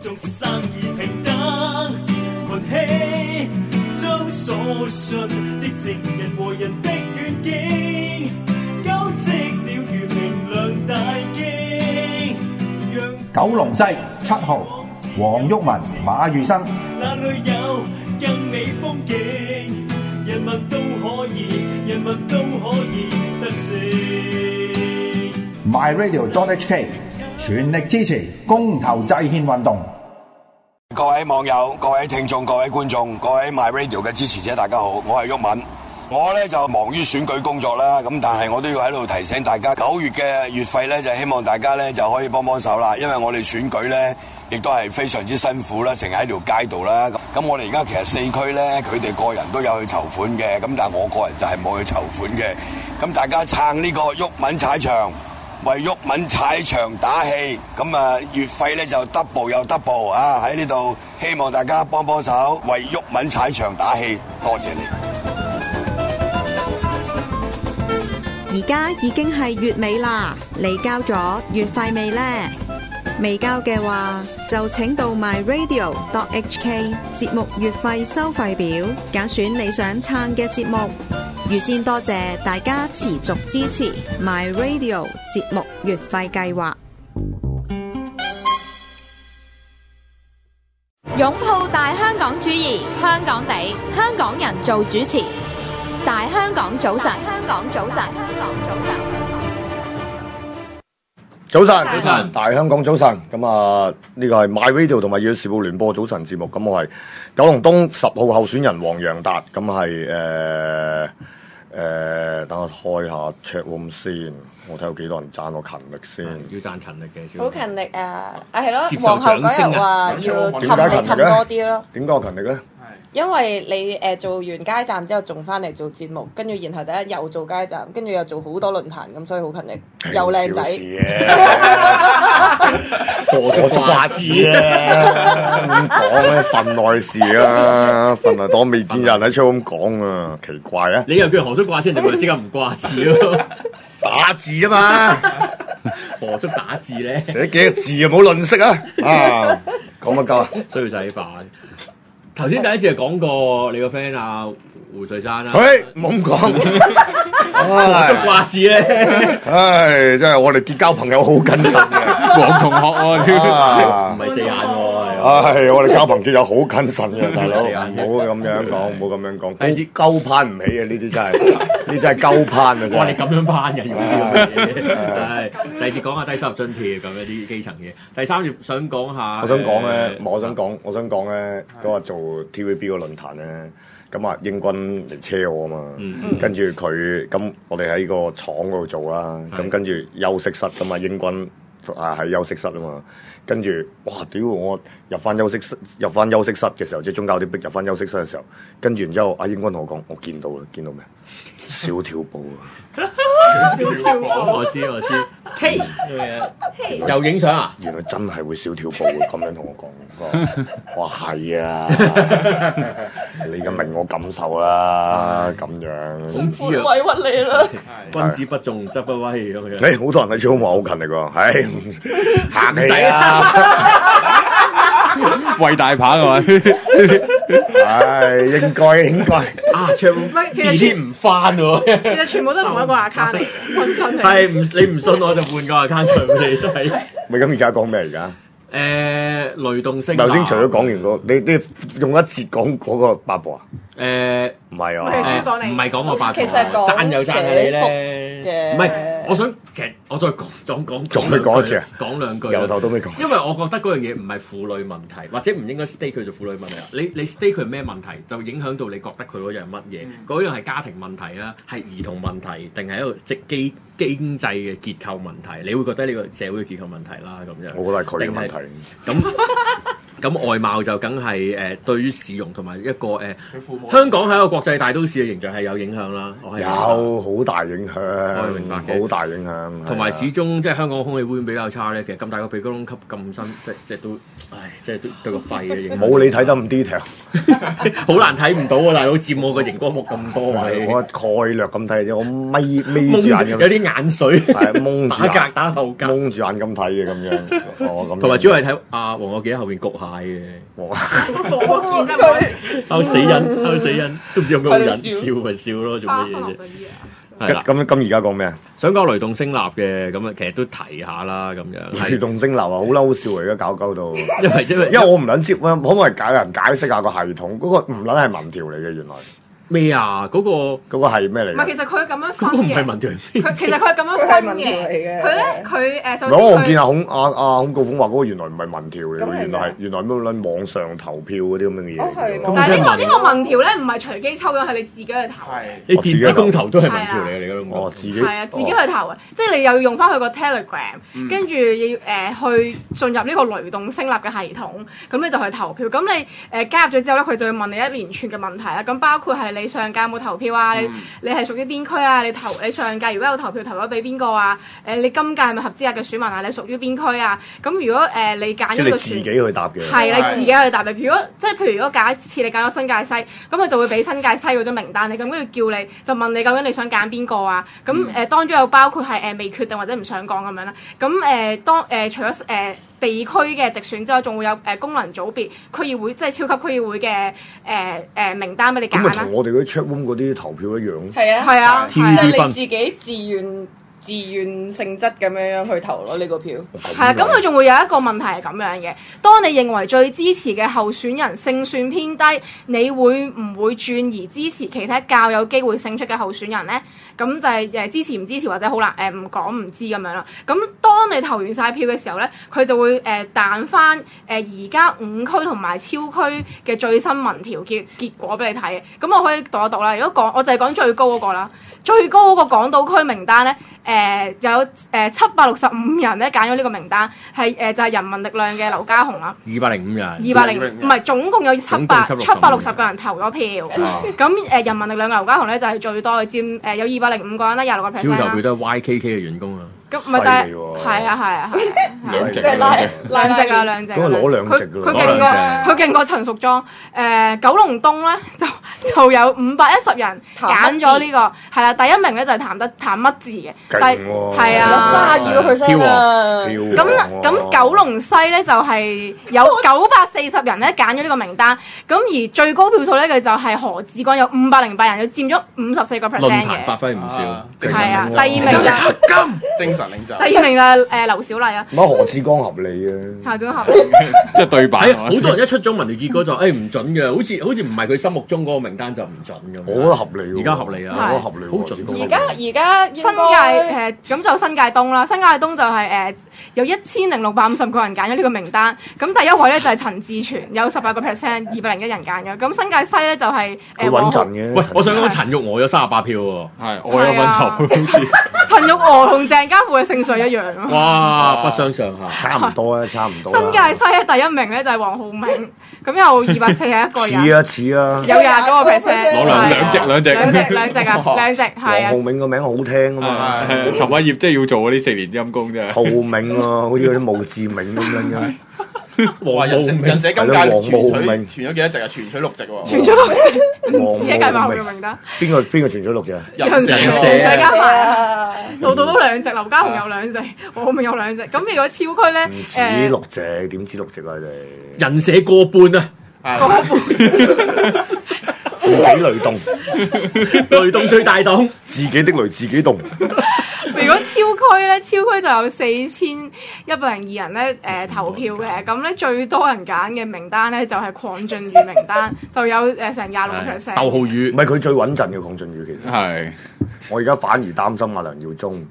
眾生而平等，群起將所信的正人和人的願景，交織了如明亮大經。 九龍西7號黃毓民、馬宇生。 那裏有更美風景，人民都可以得勝。 myradio.hk 全力支持公投制憲運動。 各位網友、各位聽眾、各位觀眾、各位 MyRadio 嘅支持者，大家好，我係毓民。我咧就忙於選舉工作啦，咁但係我都要喺度提醒大家，9月嘅月費咧就希望大家咧就可以幫手啦，因為我哋選舉咧亦都係非常之辛苦啦，成日喺條街度啦。咁我哋而家其實4區咧，佢哋個人都有去籌款嘅，咁但係我個人就係冇去籌款嘅。咁大家撐呢個毓民踩場，為毓民踩場打氣，咁啊月費咧就 double 又 double 啊！喺呢度希望大家幫手，為毓民踩場打氣，多謝你。 而家已經係月尾啦，你交咗月費未呢？未交嘅話，就請到 myradio.hk 節目月費收費表，揀選你想撐嘅節目。預先多謝大家持續支持 myradio 節目月費計劃。 擁抱大香港主義，香港地，香港人做主持。大香港早晨，香港早晨，香港早晨。 早晨，大香港早晨。咁啊，呢個係 MyRadio 同埋《要事務聯播》早晨節目。咁我係九龍東10號候選人黃洋達。咁係等我開下 check 先。我睇有幾多人讚我勤力先。 要讚勤力嘅， 好勤力啊！係咯，皇后嗰日話要氹你氹多啲咯。 點解我勤力咧？ 因為你做完街站之後，仲翻嚟做節目，跟住然後第一又做街站，跟住又做好多論壇，咁所以好勤力，又靚仔。 我掛字啊！咁講咧，份內事啊，份內當未見人喺出咁講啊，奇怪啊！ 你又叫何叔掛先，定係即刻唔掛字咯？ 打字啊嘛， 何叔打字咧？ 寫幾個字啊，唔好吝嗇啊！啊，講乜鳩？ 需要仔飯。頭先第一次係講過你個 friend 啊胡瑞山啦， 喂，唔好咁講， 何叔掛字咧， 唉，真係我哋結交朋友好謹慎嘅， 黃同學喎，唔係四眼喎， 唉，我哋交朋友好謹慎嘅，大佬，唔好咁樣講，唔好咁樣講，鳩攀唔起啊！呢啲真係，呢真係鳩攀啊！ 哇，你咁樣攀嘅，要呢樣嘢，係第二節講下低收入津貼咁一啲基層嘢，第三節想講下， 我想講咧，我想講咧，嗰日做 TVB 個論壇咧。咁啊，英軍嚟車我啊嘛，跟住佢咁，我哋喺個廠嗰度做啦，咁跟住休息室㗎嘛，英軍喺休息室啊嘛，跟住哇屌我入翻休息室嘅時候，即係中間有啲逼入翻休息室嘅時候，跟住然之後阿英軍同我講，我見到啦，見到咩？小跳步啊！ 小跳步，我知，嘿，又影相啊！ 原來真係會小跳步嘅，咁樣同我講，我話係啊，你而家明我感受啦，咁樣。 總之啊， 委屈你啦！ 君子不重則不威咁樣。 好多人喺超話好勤力喎，唉，客氣啊！ 喂大棒係咪？ 係應該啊！全部啲唔翻喎， 其實全部都同一個 account 嚟，本身係你唔信我就換個 account 出嚟都係。 咪咁而家講咩而家？ 雷動星。 頭先除咗講完個，你用一節講嗰個八婆啊？唔係啊， 唔係講我八婆， 其實讚又讚你咧。唔係，我想其實我再講一次啊，講兩句。 由頭都未講。 因為我覺得嗰樣嘢唔係婦女問題，或者唔應該 stay 佢做婦女問題。你 stay 佢咩問題，就影響到你覺得佢嗰樣乜嘢？嗰樣係家庭問題啊，係兒童問題，定係一個即經濟嘅結構問題？你會覺得呢個社會嘅結構問題啦，咁樣。 我覺得係佢嘅問題。 咁外貌就梗係對於市容同埋一個香港係一個國際大都市嘅形象係有影響啦。 有好大影響， 我係明白嘅， 好大影響。 同埋始終即係香港空氣污染比較差咧，其實咁大個鼻哥窿吸咁深，即係都，即係都對個肺嘅影響。 冇你睇得咁 detail， 好難睇唔到啊！大佬佔我個熒光幕咁多位， 我概略咁睇啫，我眯住眼咁， 有啲眼水， 係蒙住打格打後格， 蒙住眼咁睇嘅咁樣。咁同埋主要係睇阿黃國健喺後邊焗蟹嘅。 我見佢烤死人，都唔知有咩好忍，笑咪笑咯，做乜嘢啫？係啦， 咁而家講咩啊？ 想講雷動聲納嘅，咁啊，其實都提下啦，咁樣。 雷動聲納啊，好嬲笑嚟嘅，搞到。 因為我唔撚接，可唔可以解釋下個系統？嗰個唔撚係民調嚟嘅，原來。 咩啊？嗰個係咩嚟？ 唔係，其實佢咁樣分嗰個唔係嘅。 民調， 其實佢係咁樣分嘅。佢咧，佢首先我見阿孔高峯話嗰個原來唔係民調嚟嘅，原來咩撚網上投票嗰啲咁樣嘅嘢。 但係呢個民調咧，唔係隨機抽樣，係你自己去投。 你電子公投都係民調嚟嘅，你嗰種。 自己。 係啊，自己去投嘅，即係你又要用翻佢個 Telegram，跟住要去進入呢個雷動聲納嘅系統，咁你就去投票。咁你加入咗之後咧，佢就會問你一連串嘅問題啦。咁包括係你上屆有冇投票啊？你係屬於邊區啊？你上屆如果有投票投咗俾邊個啊？你今屆係咪合資格嘅選民啊？你屬於邊區啊？咁如果你揀咗個自己去答嘅， 係你自己去答嘅。譬如如果假設你揀咗新界西，咁佢就會俾新界西嗰張名單你，咁跟住叫你就問你究竟你想揀邊個啊？咁當中有包括係未決定或者唔想講咁樣啦。咁除咗地區嘅直選之外，仲會有功能組別區議會，即係超級區議會嘅名單俾你揀啦。 咁咪同我哋嗰啲 chat room 嗰啲投票一樣？ 係啊， 即係你自己自願性質咁樣去投咯呢個票。係啊，咁佢仲會有一個問題係咁樣嘅。當你認為最支持嘅候選人勝算偏低，你會唔會轉而支持其他較有機會勝出嘅候選人咧？咁就係支持唔支持或者好難唔講唔知咁樣啦。咁當你投完晒票嘅時候咧，佢就會彈翻而家5區同埋超區嘅最新民調結果俾你睇嘅。咁我可以讀一讀啦。如果我就係講最高嗰個啦，最高嗰個港島區名單咧。有765人咧揀咗呢個名單，係就係人民力量嘅劉家雄啦。 205人。 唔係總共有760個人投咗票。咁人民力量嘅劉家雄咧就係最多，佔有205個人啦，26%。 超投票都係 YKK 嘅員工啊。 咁唔係，但係係啊， 兩席兩席啊，兩席。 咁攞兩席㗎佢勁過陳淑莊。九龍東咧就有510人揀咗呢個，係啦，第一名咧就係譚乜字嘅。係啊 ，32% 啊。咁九龍西咧就係有940人咧揀咗呢個名單，咁而最高票數咧嘅就係何志光有508人，要佔咗54%嘅。 論壇發揮唔少。 係啊，第二名就精神領袖。 第二名就係劉小麗啊。 乜何志光合理啊？ 何志光合理。 即係對版。 好多人一出咗民調結果就唔準嘅，好似唔係佢心目中嗰個名單就唔準咁。 我覺得合理喎。 而家合理啊， 我覺得合理。 好準。 而家新界咁就新界東啦，新界東就係有10,650個人揀咗呢個名單，咁第一位咧就係陳志全，有18%，201人揀咗。咁新界西咧就係佢穩陣嘅。 喂，我想講陳玉娥有38票喎。 係，我有份投好似。 陳玉娥同鄭家富嘅勝數一樣啊！ 哇，不相上下。 差唔多啊，差唔多。 新界西咧第一名咧就係黃浩銘，咁有241個人。 似啊！ 有20多個 percent。 攞兩席啊， 兩席係啊。 黃浩銘個名好聽啊嘛。 陳偉業即係要做嗰啲4年陰功啫。 浩銘啊，好似嗰啲墓誌銘咁樣嘅。 話人社今屆傳咗幾多席啊？傳取6席喎。 傳咗6席，自己計埋佢嘅名單。 邊個傳咗6席啊？ 人社加埋，度都2席，劉家雄有2席，黃浩銘有2席。咁如果超區咧， 唔止6席，點知6席啊？你人社過半啊！ 過半。 自己雷動， 雷動最大動， 自己的雷自己動。 如果超區咧，超區就有4,102人咧投票嘅，咁咧最多人揀嘅名單咧就係鄺俊宇名單，就有成26%。 竇浩宇， 唔係佢最穩陣嘅鄺俊宇，其實係。 我而家反而擔心阿梁耀忠。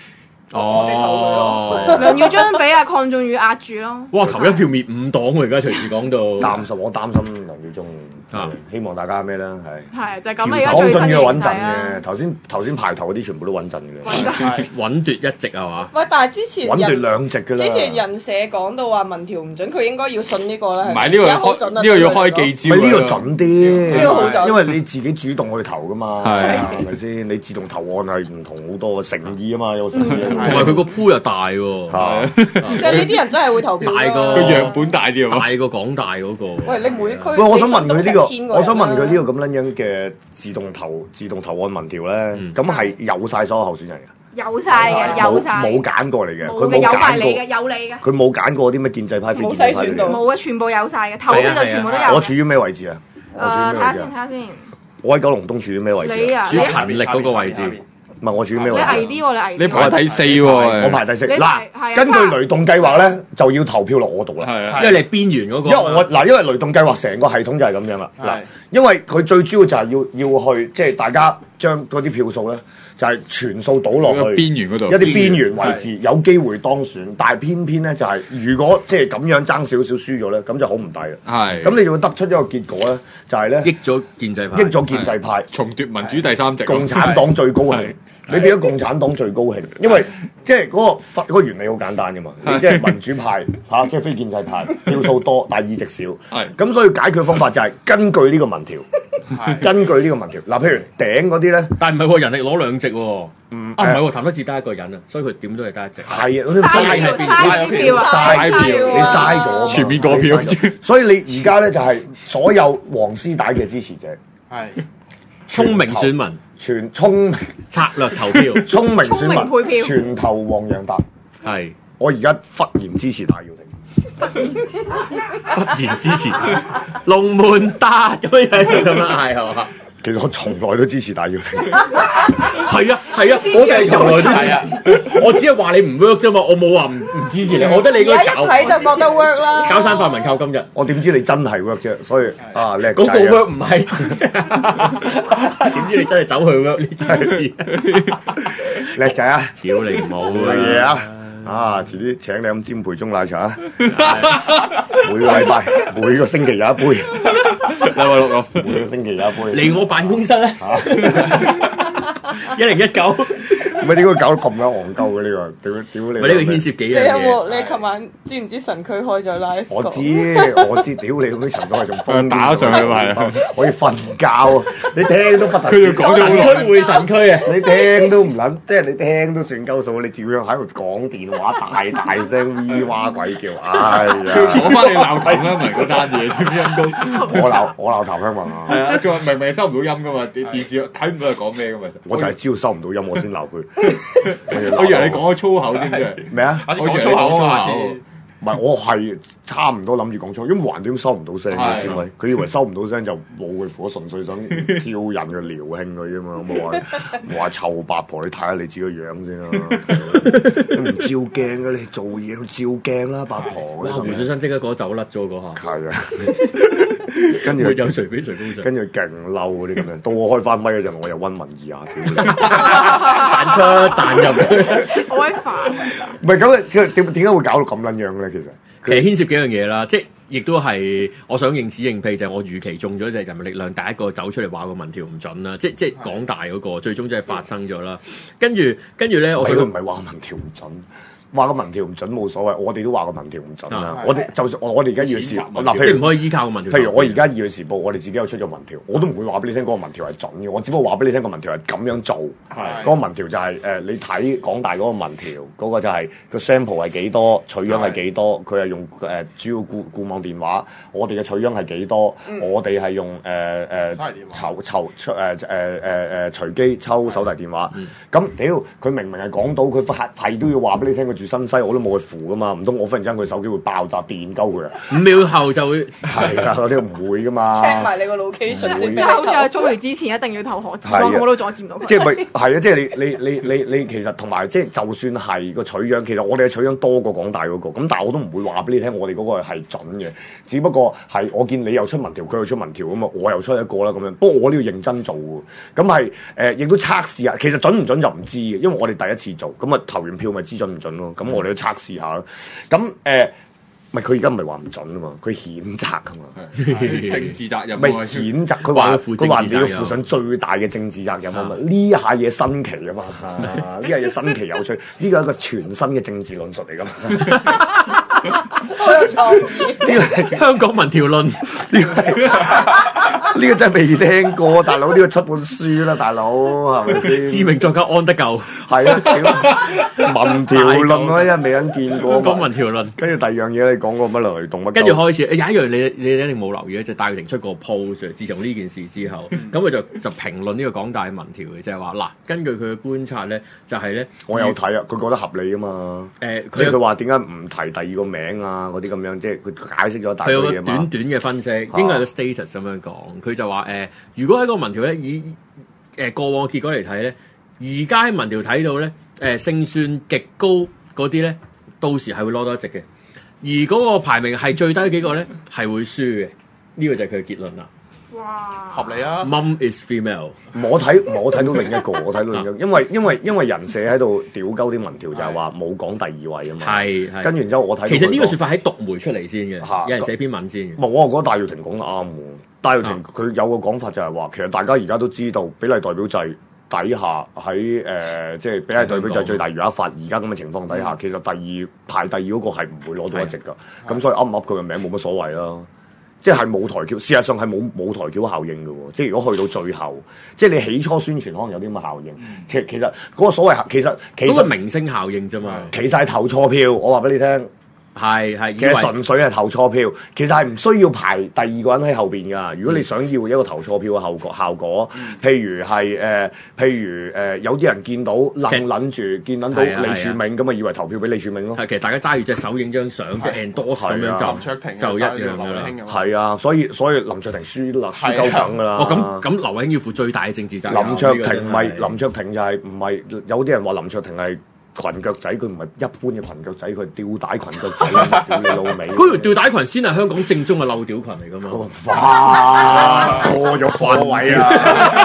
梁耀忠俾阿鄺俊宇壓住咯。 哇！頭一票滅5黨喎，而家隨時講到。 我擔心梁耀忠。 希望大家咩啦， 係就係咁啊！而家最新嘅穩陣嘅，頭先排頭嗰啲全部都穩陣嘅， 穩奪一席係嘛？ 喂，但係之前穩奪兩席㗎啦。 之前人社講到話民調唔準，佢應該要信呢個啦。 唔係呢個要開記招， 呢個準啲，因為你自己主動去投㗎嘛，係咪先？你自動投案係唔同好多誠意啊嘛，有誠意。 同埋佢個鋪又大喎， 即係呢啲人真係會投票。 大個樣本大啲啊， 大過港大嗰個。 喂，你每區喂，我想問佢呢個，我想問佢呢個咁樣嘅自動投案民調咧，咁係有晒所有候選人嘅。 有晒嘅，有晒。 冇揀過嚟嘅，佢冇揀過。有你嘅。 佢冇揀過啲咩建制派、非建制派嚟嘅。 冇啊，全部有晒嘅，投票就全部都有。 我處於咩位置啊？ 睇下先。 我喺九龍東處於咩位置？ 你啊， 處於勤力嗰個位置。 唔係我處於咩位置？ 你危啲喎，你危。 你排第4喎， 我排第4。嗱，根據雷動計劃咧，就要投票落我度啦。 因為你係邊緣嗰個。 因為雷動計劃成個系統就係咁樣啦。嗱，因為佢最主要就係要去，即係大家將嗰啲票數咧，就係全數倒落去邊緣嗰度， 一啲邊緣位置有機會當選，但係偏偏咧就係如果即係咁樣爭少少輸咗咧，咁就好唔抵啦。 係， 咁你就會得出一個結果咧，就係咧益咗建制派， 重奪民主第3席， 共產黨最高興。你變咗共產黨最高興，因為即係嗰個原理好簡單嘅嘛，你即係民主派嚇，即係非建制派票數多，但係議席少，咁所以解決方法就係根據呢個民調，根據呢個民調。嗱，譬如頂嗰啲咧， 但係唔係喎，人哋攞2席喎，唔係喎，譚德志得一個人啊，所以佢點都係得一席。 係啊，你嘥票， 你嘥咗， 全面過票， 所以你而家咧就係所有黃絲帶嘅支持者， 係聰明選民。 全聰明策略投票， 聰明選民配票， 全投黃洋達。 係， 我而家忽然支持戴耀廷， 忽然支持龍門打咁樣嗌係嘛？ 其實我從來都支持戴耀廷。 係啊，我哋從來都係啊，我只係話你唔 work 啫嘛，我冇話唔支持你。我覺得你而家一睇就覺得 work 啦。 搞散泛民靠今日， 我點知你真係 work 啫？所以啊，叻仔嗰個 work 唔係，點知你真係走去 work 呢件事？ 叻仔啊！ 屌你冇乜嘢啊！啊，遲啲請你飲煎培中奶茶，每個禮拜每個星期有一杯， 禮拜6咯， 每個星期有一杯。 嚟我辦公室咧，1019。 唔係點解搞到咁樣戇鳩嘅呢個？屌你！ 唔係呢個牽涉幾樣嘢。 你琴晚知唔知神區開咗 live？ 我知，屌你咁啲陳所謂仲瘋打上去係， 我要瞓覺啊！你聽都不得。 佢要講咗好耐。 神區會神區啊！ 你聽都唔撚，即係你聽都算鳩數，你照樣喺度講電話，大聲咿哇鬼叫，哎呀！ 我翻你鬧譚香文嗰單嘢，點陰公？ 我鬧譚香文啊！ 係啊，仲明明收唔到音噶嘛？電視睇唔到佢講咩噶嘛？ 我就係知道收唔到音，我先鬧佢。 我以為你講咗粗口添啫。 咩啊？ 我講粗口啊！ 唔係，我係差唔多諗住講粗，因為橫掂收唔到聲嘅，知咪？佢以為收唔到聲就冇佢火，純粹想挑釁嘅撩興佢啫嘛。我話臭八婆，你睇下你自己個樣先啦。你唔照鏡嘅，你做嘢照鏡啦，八婆。 哇！胡小生即刻嗰走甩咗嗰下。 係啊。跟住有隨便隨高跟住勁嬲嗰啲咁樣，到我開翻咪嗰陣，我又溫文爾雅彈出彈入， 好鬼煩。 唔係咁，點解會搞到咁撚樣咧？其實牽涉幾樣嘢啦，即係亦都係我想認屎認屁，就係我預期中咗就係人民力量第一個走出嚟話個民調唔準啦，即係港大嗰個最終真係發生咗啦。跟住咧，我想佢唔係話民調唔準。話個民調唔準冇所謂，我哋都話個民調唔準啦。我哋就算我哋而家要試嗱，譬如唔可以依靠個民調。 譬如我而家《要時報》，我哋自己有出咗民調，我都唔會話俾你聽嗰個民調係準嘅。我只不過話俾你聽個民調係咁樣做。嗰個民調就係你睇港大嗰個民調，嗰個就係個 sample 係幾多，取樣係幾多，佢係用主要固網電話。我哋嘅取樣係幾多？我哋係用隨機抽手提電話。咁屌佢明明係講到，佢係都要話俾你聽佢住新西，我都冇去扶噶嘛，唔通我忽然之間佢手機會爆炸電鳩佢啊？5秒後就會係啊，嗰啲唔會噶嘛。check 埋你個 location 先，即係好似阿 Joey 之前一定要投何志光，我都阻止唔到佢。 即係咪係啊？即係你其實同埋即係就算係個取樣，其實我哋嘅取樣多過港大嗰個，咁但係我都唔會話俾你聽，我哋嗰個係準嘅。只不過係我見你又出民調，佢又出民調咁嘛，我又出一個啦咁樣。不過我都要認真做喎。咁係亦都測試下，其實準唔準就唔知嘅，因為我哋第一次做，咁啊投完票咪知準唔準咯。咁我哋都測試下咯。咁唔係佢而家唔係話唔準啊嘛，佢譴責啊嘛， 政治責任。 唔係譴責，佢話你要負上最大嘅政治責任啊嘛。呢下嘢新奇啊嘛，呢下嘢新奇有趣，呢個係一個全新嘅政治論述嚟㗎嘛。 好有創意。 呢個係香港民調論， 呢個真係未聽過，大佬呢個出本書啦，大佬係咪先？ 知名作家安德舊係啊，民調論我真係未人見過。 講民調論， 跟住第二樣嘢你講過乜雷動乜？ 跟住開始有一樣你一定冇留意咧，就戴耀廷出個 post，自從呢件事之後，咁佢就評論呢個港大嘅民調嘅，就係話嗱，根據佢嘅觀察咧，就係咧， 我有睇啊，佢覺得合理啊嘛。即係佢話點解唔提第二個名啊？嗰啲咁樣，即係佢解釋咗大堆嘢嘛。佢有個短短嘅分析，應該係個 status 咁樣講。佢就話如果喺個民調咧，以過往結果嚟睇咧，而家喺民調睇到咧，勝算極高嗰啲咧，到時係會攞到一席嘅。而嗰個排名係最低幾個咧，係會輸嘅。呢個就係佢嘅結論啦。 哇， 合理啊 ！Mum is female。 我睇到另一個，因為人社喺度屌鳩啲民調，就係話冇講第二位啊嘛。係。跟住然之後我睇。 其實呢個説法喺獨媒出嚟先嘅，有人寫篇文先嘅。 我覺得戴耀廷講得啱喎。戴耀廷佢有個講法就係話，其實大家而家都知道比例代表制底下喺即係比例代表制最大餘額法而家咁嘅情況底下，其實排第二嗰個係唔會攞到一席㗎。咁所以噏唔噏佢嘅名冇乜所謂啦。即係冇抬轎，事實上係冇抬轎效應嘅喎。即係如果去到最後，即係你起初宣傳可能有啲咁嘅效應。其實嗰個所謂其實嗰個明星效應啫嘛。 其實係投錯票，我話俾你聽。 係， 其實純粹係投錯票，其實係唔需要排第二個人喺後邊㗎。如果你想要一個投錯票嘅效果，譬如有啲人見到撚住見到李柱銘咁啊，以為投票俾李柱銘咯。 係，其實大家揸住隻手影張相，即係 endorse 咁樣就林卓廷就一樣㗎啦。 係啊，所以林卓廷輸鳩梗㗎啦。 哦，咁劉慧卿要負最大嘅政治責任。 林卓廷就係唔係有啲人話林卓廷係裙腳仔，佢唔係一般嘅裙腳仔，佢係吊帶裙腳仔，屌你老味！ 嗰條吊帶裙先係香港正宗嘅漏屌裙嚟㗎嘛！ 哇，過咗範圍啊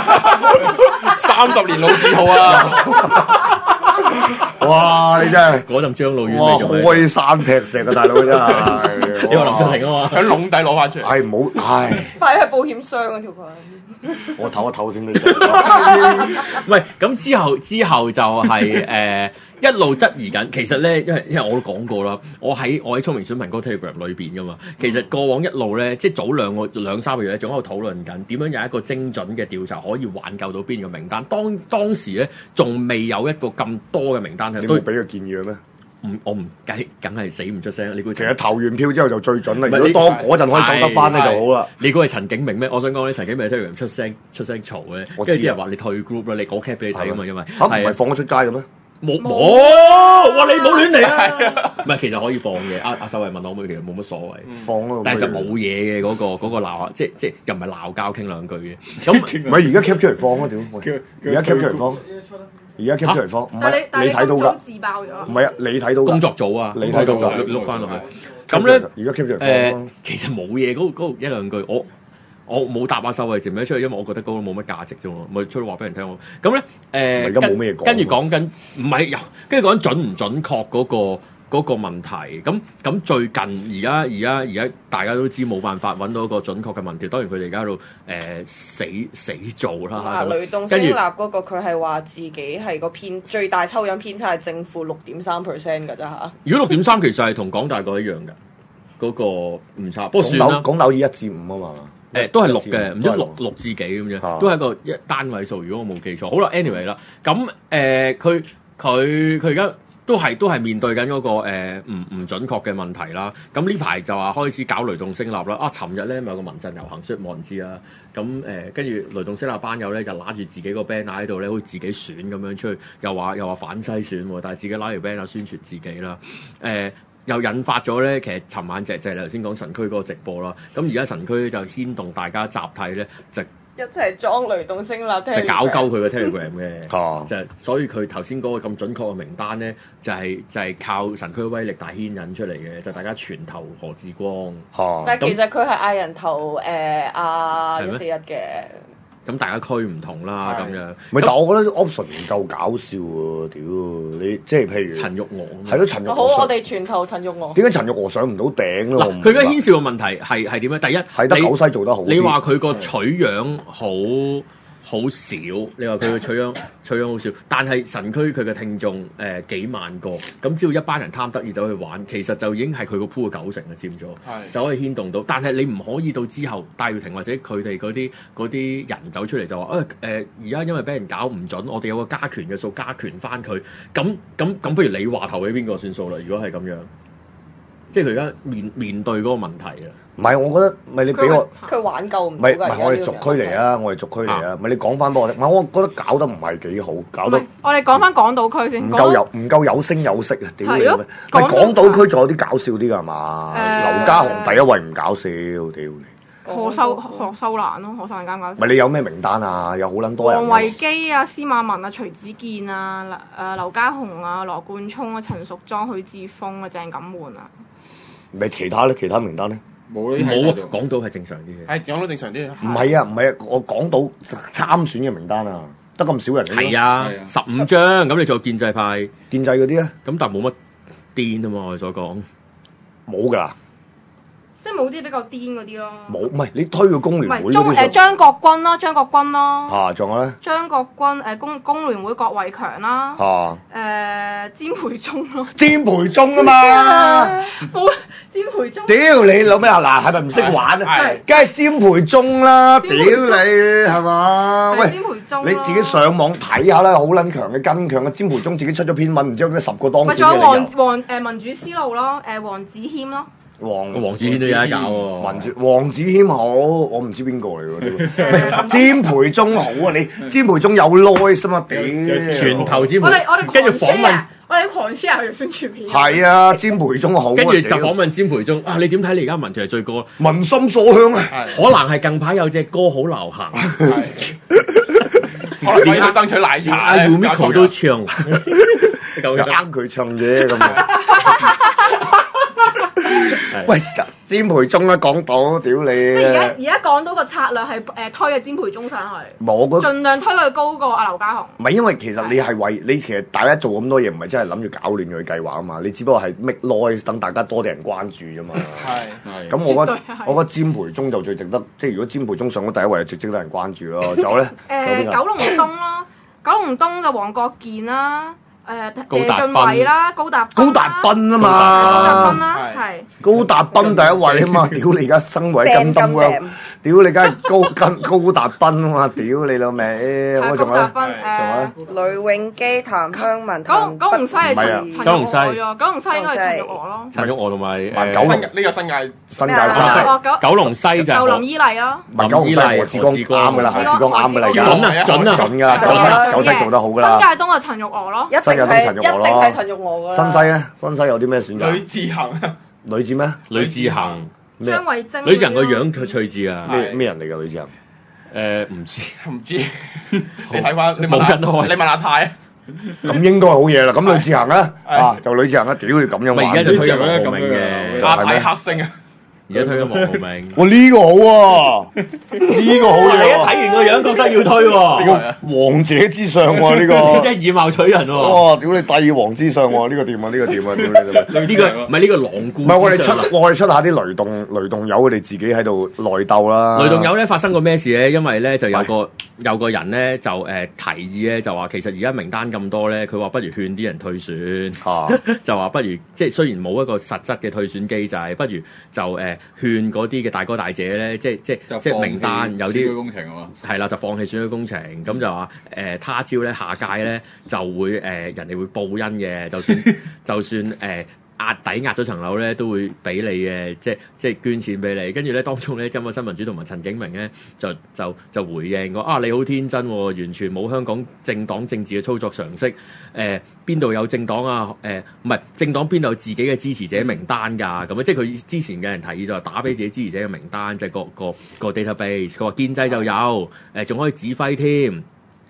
！30年老字號啊！ 哇！你真係嗰陣張老遠嚟做咩？開山劈石啊，大佬真係！ 你話林卓廷啊嘛？ 喺籠底攞翻出嚟。 係唔好，唉！ 擺喺保險箱嗰條裙。 我唞一唞先。 唔係咁之後就係一路質疑緊。其實咧，因為我都講過啦，我喺聰明選民嗰個 Telegram 裏邊噶嘛。其實過往一路咧，即係早兩三個月咧，仲喺度討論緊點樣有一個精準嘅調查可以挽救到邊個名單。當時咧仲未有一個咁多嘅名單係。 你會俾個建議佢咩？ 我唔梗係死唔出聲。你估其實投完票之後就最準啦。如果當嗰陣可以救得翻咧就好啦。 你估係陳景明咩？我想講咧，陳景明喺 Telegram 出聲嘈咧，跟住啲人話你退 group 啦，你講 cap 俾你睇啊嘛，因為唔係放咗出街嘅咩？ 冇，哇！你冇亂嚟啊！唔係，其實可以放嘅。阿秀慧問我，其實冇乜所謂， 放咯。 但係就冇嘢嘅嗰個鬧，即係又唔係鬧交，傾兩句嘅。咁唔係而家 cap 出嚟放啊！屌，而家 cap 出嚟放。而家 keep 出嚟放，唔係你睇到㗎， 自爆咗。 唔係啊，你睇到工作組啊， 你睇到㗎， 碌翻落去。咁咧， 而家 keep 出嚟放。 其實冇嘢，嗰一兩句，我冇答阿秀慧直咩出去，因為我覺得嗰個冇乜價值啫嘛，咪出去話俾人聽咯。咁咧， 而家冇咩講。 跟住講緊，唔係，跟住講緊準唔準確嗰個問題，咁最近而家大家都知冇辦法揾到一個準確嘅民調，當然佢哋而家喺度死做啦。 雷動升立嗰個佢係話自己係個最大抽樣偏差係正負6.3% 㗎啫嚇。 如果6.3其實係同港大個一樣嘅，嗰個唔差。不過算啦， 港島以1至5啊嘛。 都係6嘅，唔知6至幾咁樣，都係一個單位數。如果我冇記錯，好啦 ，anyway 啦，咁佢而家。都係面對緊嗰個唔準確嘅問題啦。咁呢排就話開始搞雷動升立啦。啊，尋日咧咪有個民陣遊行，所以冇人知啦。咁跟住雷動升立班友咧就揦住自己個 banner 喺度咧，好似自己選咁樣出去，又話反西選喎，但係自己揦住 banner 宣傳自己啦。又引發咗咧，其實尋晚就係你頭先講神區嗰個直播啦。咁而家神區就牽動大家集體咧就。 一齊裝雷動升立， 就搞鳩佢個 Telegram 嘅，就所以佢頭先嗰個咁準確嘅名單咧，就係靠神區威力大牽引出嚟嘅，就大家全投何志光。 但係其實佢係嗌人投141嘅。 咁大家區唔同啦咁樣。 唔係，但我覺得 option 唔夠搞笑喎！屌你，即係譬如陳玉娥， 係咯，陳玉娥好，我哋全投陳玉娥。 點解陳玉娥上唔到頂咧？ 佢而家牽涉嘅問題係點咧？第一係得九西做得好。 你話佢個取樣好少，你話佢嘅取樣好少，但係神區佢嘅聽眾幾萬個，咁只要一班人貪得意走去玩，其實就已經係佢個鋪嘅90%嘅佔咗，就可以牽動到。但係你唔可以到之後戴耀廷或者佢哋嗰啲人走出嚟就話而家因為俾人搞唔準，我哋有個加權嘅數加權翻佢，咁不如你話投俾邊個算數啦？如果係咁樣，即係佢而家面對嗰個問題啊！ 唔係，我覺得咪你俾我佢挽救唔到唔係我哋逐區嚟啊！我哋逐區嚟啊！咪你講翻俾我聽，唔係我覺得搞得唔係幾好，搞得我哋講翻港島區先， 唔夠有聲有色啊！屌你！咪港島區仲有啲搞笑啲㗎係嘛？劉家雄第一位唔搞笑，屌你！ 何秀蘭咯，何秀蘭搞唔搞笑？ 咪你有咩名單啊？有好撚多人。 王維基啊、司馬文啊、徐子健啊、劉家雄啊、羅冠聰啊、陳淑莊、許智峰啊、鄭錦滿啊。 咪其他咧？其他名單咧？ 冇港島係正常啲嘅， 係港島正常啲。 唔係啊，我港島參選嘅名單啊，得咁少人。 係啊，15張，咁你做建制派建制嗰啲咧？ 咁但係冇乜癲啊嘛，我哋所講冇㗎。 即係冇啲比較癲嗰啲咯。 冇，唔係你推個工聯會嗰啲張國軍咯，張國軍咯。 仲有咧？ 張國軍工聯會郭偉強啦。詹培忠咯。 詹培忠啊嘛。 冇詹培忠。 屌你老咩啊！嗱，係咪唔識玩啊？梗係詹培忠啦！屌你係嘛？喂， 詹培忠你自己上網睇下啦，好撚強嘅跟強嘅詹培忠自己出咗篇文，唔知有咩10個當選嘅理由。 咪仲有民主思路咯，黃子謙咯。 黃子謙都有得搞喎， 黃子謙好，我唔知邊個嚟喎。詹培忠好啊，你詹培忠有 noise 嘛？屌， 全投詹培， 我哋跟住訪問， 我哋狂 share 佢嘅宣傳片。 係啊，詹培忠好。 跟住就訪問詹培忠啊！你點睇你而家民調係最高？ 民心所向啊！ 可能係近排有隻歌好流行， 可能可以爭取奶茶。 阿 Umiko 都唱， 又啱佢唱嘢咁。喂，詹培忠啦，講到屌你！ 即係而家講到個策略係推嘅詹培忠上去，盡量推佢高過阿劉家雄。 唔係因為其實你係為你其實大家做咁多嘢，唔係真係諗住搞亂佢計劃啊嘛，你只不過係 make noise 等大家多啲人關注啫嘛。係。咁我覺得詹培忠就最值得，即係如果詹培忠上咗第一位，就最值得人關注咯。仲有咧？ 九龍東咯，九龍東就黃國健啦。謝俊偉啦，高達斌啊嘛， 高達斌啦，係高達斌第一位啊嘛，屌你而家身為金燈喎，屌你梗係高達斌啊嘛，屌你老味，我仲有呂永基、譚香文、 九龍西係陳玉娥喎，九龍西應該係陳玉娥咯， 陳玉娥同埋呢個新界九龍西就就林依麗咯， 九龍西何志剛啱噶啦，何志剛啱噶啦，準噶，九西做得好噶啦， 新界東係陳玉娥咯。 一定係陳玉娥噶。 新西咧，新西有啲咩選擇？ 呂志恒啊， 呂志咩？ 呂志恒， 張慧晶。 呂志恒個樣佢趣致啊！ 咩人嚟㗎？呂志恒？ 唔知。你睇翻，你問阿泰啊。 咁應該好嘢啦。咁呂志恒咧就呂志恒啦。屌你咁樣玩， 而家就推入黃浩明嘅阿泰黑星啊！ 而家推咗黃浩明， 哇呢個好喎，呢個好嘢。 你一睇完個樣覺得要推喎， 王者之上喎呢個， 即係以貌取人喎。 哇！屌你帝王之上喎，呢個掂啊，呢個掂啊，屌你！ 呢個唔係呢個狼顧。 唔係我哋出下啲雷動友，佢哋自己喺度內鬥啦。 雷動友咧發生過咩事咧？因為咧就有個人咧就提議咧就話其實而家名單咁多咧，佢話不如勸啲人退選，就話不如即係雖然冇一個實質嘅退選機制，不如就勸嗰啲嘅大哥大姐咧，即係名單有啲工程啊嘛， 係啦，就放棄選舉工程，咁就話他朝咧下屆咧就會人哋會報恩嘅，就算抵押咗層樓咧，都會俾你嘅，即係捐錢俾你。跟住咧，當中咧，真個新民主同埋陳景明咧，就回應過你好天真喎，完全冇香港政黨政治嘅操作常識。邊度有政黨啊？唔係政黨邊度有自己嘅支持者名單㗎？咁即係佢之前嘅人提議就係打俾自己支持者嘅名單，即係個 database。佢話建制就有，仲可以指揮添。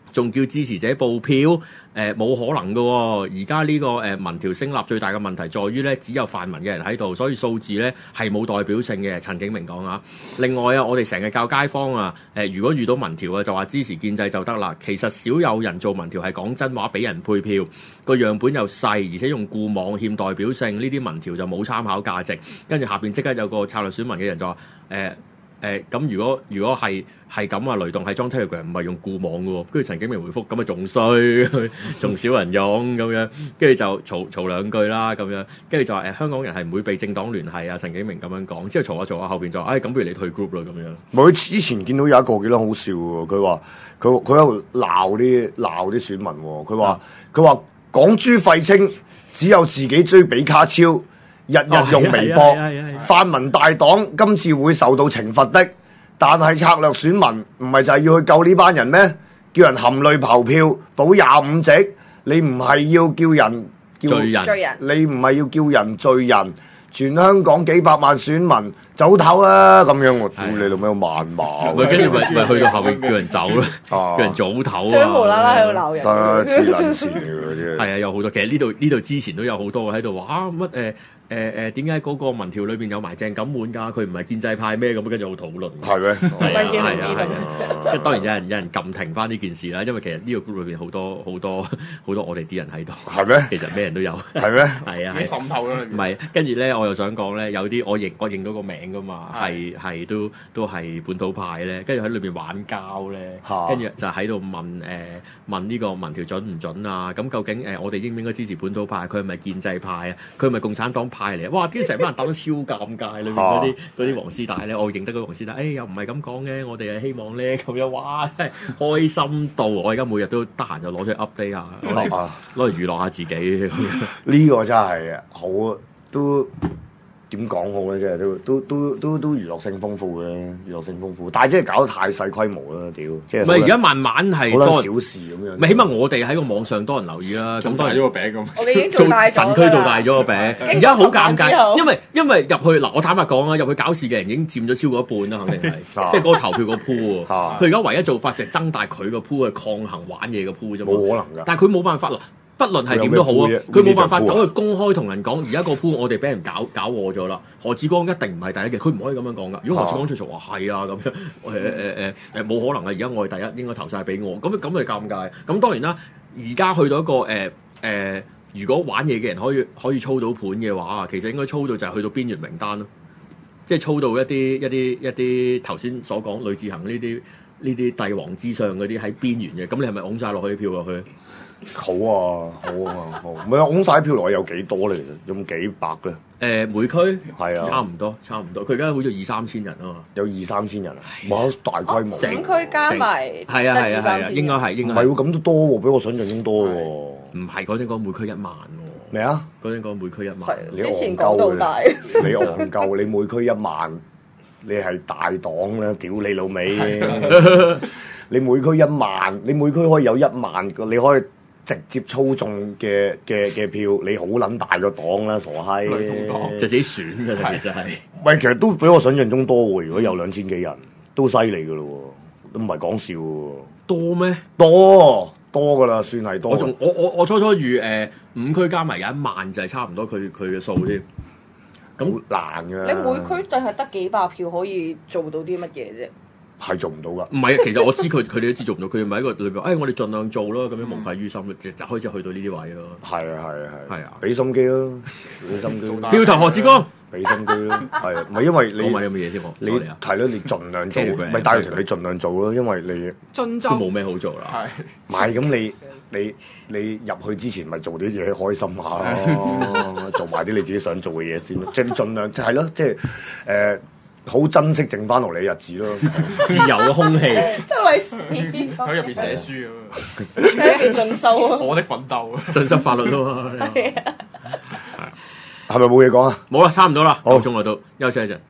仲叫支持者報票，冇可能㗎喎。而家呢個民調聲納最大嘅問題在於咧，只有泛民嘅人喺度，所以數字咧係冇代表性嘅。陳景明講啊。另外啊，我哋成日教街坊啊，如果遇到民調啊，就話支持建制就得啦。其實少有人做民調係講真話俾人配票，個樣本又細，而且用固網欠代表性，呢啲民調就冇參考價值。跟住下邊即刻有個策略選民嘅人就話咁如果係咁啊，雷動係裝 Telegram 唔係用固網嘅喎，跟住陳景明回覆咁啊仲衰，仲少人用咁樣，跟住就嘈兩句啦咁樣，跟住就話香港人係唔會被政黨聯繫啊，陳景明咁樣講，之後嘈下後邊就咁不如你退 group 啦咁樣。 佢之前見到有一個幾得好笑喎，佢話佢喺度鬧啲選民喎，佢話港豬廢青只有自己追比卡超。日用微博，泛民大黨今次會受到懲罰的，但係策略選民唔係就係要去救呢班人咩？叫人含淚投票保25席，你唔係要叫人罪人，你唔係要叫人罪人，全香港幾百萬選民走頭啊！咁樣我屌你老味謾罵， 跟住咪去到後邊叫人走咯，叫人早唞啊！ 將無啦啦喺度鬧人， 黐撚線嘅嗰啲。 係啊，有好多，其實呢度之前都有好多喺度話乜點解嗰個民調裏邊有埋鄭錦滿㗎？佢唔係建制派咩？咁跟住好討論。 係咩？ 係啊。當然有人撳停翻呢件事啦，因為其實呢個 group 裏邊好多我哋啲人喺度。 係咩？ 其實咩人都有。 係咩？ 係啊。滲透啦。唔係，跟住咧，我又想講咧，有啲我認到個名㗎嘛，係都係本土派咧，跟住喺裏邊玩膠咧，跟住就喺度問呢個民調準唔準啊？咁究竟我哋應唔應該支持本土派？佢係咪建制派啊？佢係咪共產黨派嚟？哇！啲成班人打得超尷尬，裏面嗰啲黃絲帶咧，我認得嗰個黃絲帶，又唔係咁講嘅，我哋係希望咧咁樣，哇！真係開心到，我而家每日都得閒就攞出去 update 下，攞嚟娛樂下自己。 呢個真係好都。點講好咧？即係都娛樂性豐富嘅，娛樂性豐富。但係即係搞得太細規模啦，屌！即係唔係而家慢慢係多小事咁樣。咪起碼我哋喺個網上多人留意啦。咁多人咗個餅咁，我哋已經做神區做大咗個餅。而家好尷尬，因為入去嗱，我坦白講啊，入去搞事嘅人已經佔咗超過一半啦，肯定係。即係嗰個投票個鋪喎。佢而家唯一做法就係增大佢個鋪去抗衡玩嘢個鋪啫嘛。冇可能㗎。但係佢冇辦法啦。不論係點都好啊，佢冇辦法走去公開同人講，而家個鋪我哋俾人搞禍咗啦。何志光一定唔係第一嘅，佢唔可以咁樣講噶。如果何志光出嚟話係啊咁樣，冇可能啊！而家我係第一，應該投晒俾我。咁咪尷尬。咁當然啦，而家去到一個如果玩嘢嘅人可以操到盤嘅話，其實應該操到就係去到邊緣名單咯，即係操到一啲頭先所講呂志恒呢啲帝王之上嗰啲喺邊緣嘅。咁你係咪拱晒落去啲票落去？ 好啊，唔係啊，拱晒票落去有幾多嚟嘅？有冇幾百咧？ 每區係啊，差唔多。佢而家好似2-3千人啊嘛，有 2-3千人啊，哇！大規模， 整區加埋係啊，應該係。 唔係喎，咁都多喎，比我想象中多喎。 唔係嗰陣講每區1萬喎。 咩啊？ 嗰陣講每區1萬。 之前講到大， 你戇鳩，你每區1萬，你係大黨啦，屌你老味！你每區1萬，你每區可以有1萬個，你可以直接操縱嘅票，你好撚大個黨啦，傻閪！ 就自己選㗎啦，其實係。 喂，其實都比我想象中多喎。如果有2000幾人，都犀利㗎咯喎，都唔係講笑喎。 多咩？ 多㗎啦，算係多。 我初預5區加埋有1萬就係差唔多佢嘅數添。 咁難㗎。 你每區就係得幾百票可以做到啲乜嘢啫？ 係做唔到㗎。 唔係，其實我知佢哋都知做唔到，佢咪喺個裏邊，我哋盡量做咯，咁樣無愧於心，就開始去到呢啲位咯。係啊，俾心機咯，俾心機。 票投何志光， 俾心機咯，係唔係因為你？ 講埋有乜嘢先？ 你係咯，你盡量做，咪戴耀廷你盡量做咯，因為你盡都冇咩好做啦。 係，唔係咁你入去之前咪做啲嘢開心下咯，做埋啲你自己想做嘅嘢先咯，即係你盡量，係咯，即係好珍惜剩翻落嚟嘅日子咯， 自由嘅空氣， 真係屎喺入邊寫書咁喺入邊進修啊， 我的奮鬥啊， 進修法律咯嘛， 係咪冇嘢講啊？ 冇啦，差唔多啦，夠鐘啦都，休息一陣。